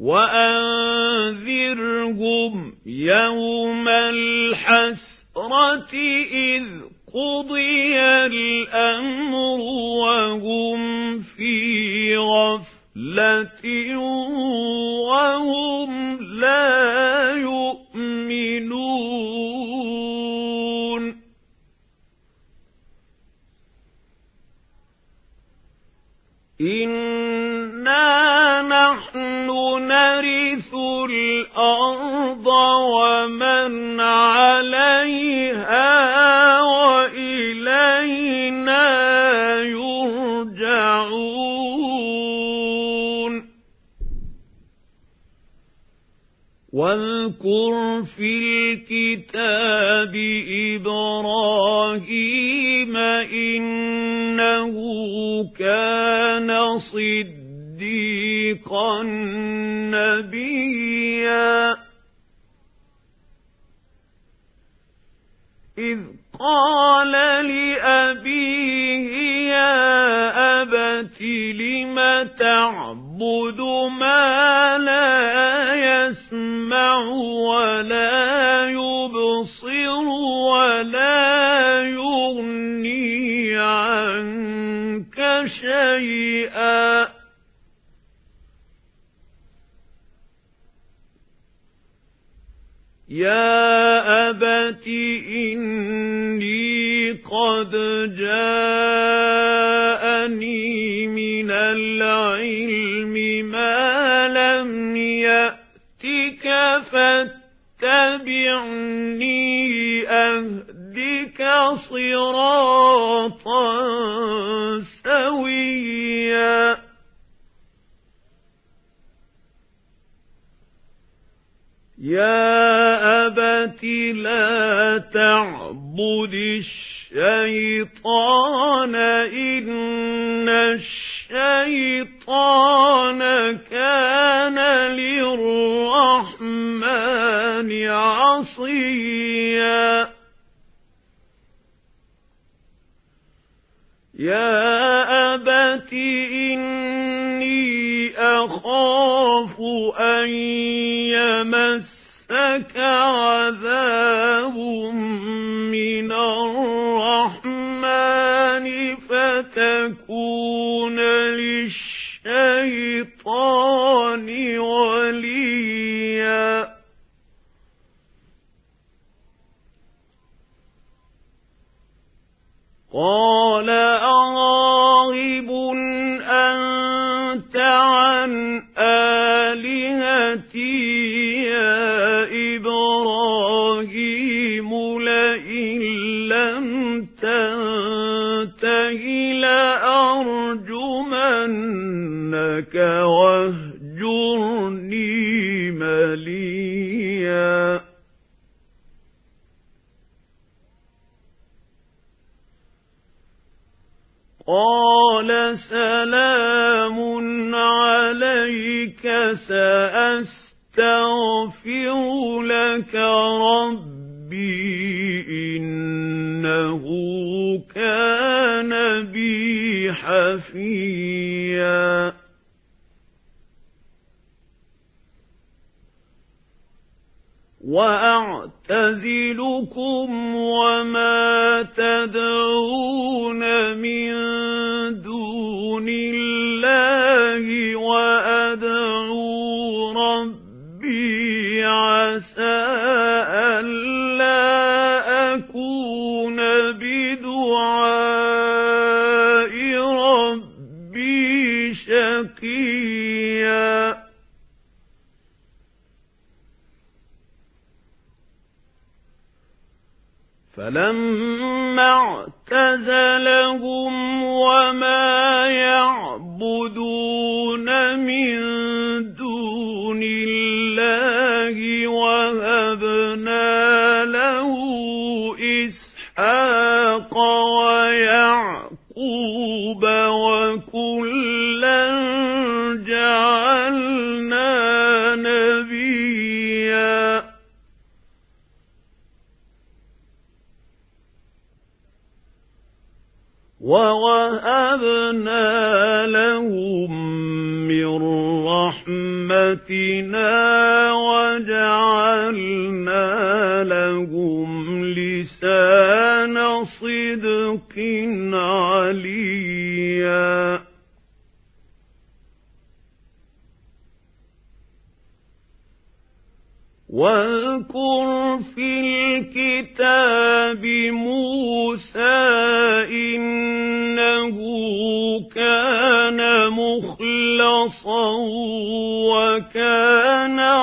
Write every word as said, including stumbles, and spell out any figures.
وأنذرهم يوم الحسرة إذ قضي الأمر وهم في غفلة وهم لا يؤمنون إنا نحن نرث الأرض ومن عليها وإلينا يرجعون واذكر في الكتاب إبراهيم إنه كان صديقا نبيا إذ قال لأبيه يا أبت لم تعبد ما لا يسمع ولا يبصر ولا يغني عنك شيئا يا أبت إني قد جاءني من العلم ما لم يأتك فاتبعني أهدك صراطا سويا يا أبت لا تعبد الشيطان إن الشيطان كان للرحمن عصيا يا أبت إني أخاف أن يمسك عذاب من الرحمن فتكون للشيطان وليا قال أراغب أنت عن آلهتي يا إبراهيم لئن لم تنته لأرجمنك واهجرني مليا قال سلام عليك سأستغفر لك ربي إنه كان بي حفيا وأعتزلكم وما تدعون من دون الله وأدعو ربي عسى ألا أكون بدعاء ربي شقيا فلما اعتزلهم وما يعبدون من دون الله وهبنا له إسحاق ويعقوب وكلا جعلنا نبيا ووهبنا لهم من رحمتنا وجعلنا لهم لسان صدق عليا واذكر في الكتاب موسى إنه كان مخلصا وكان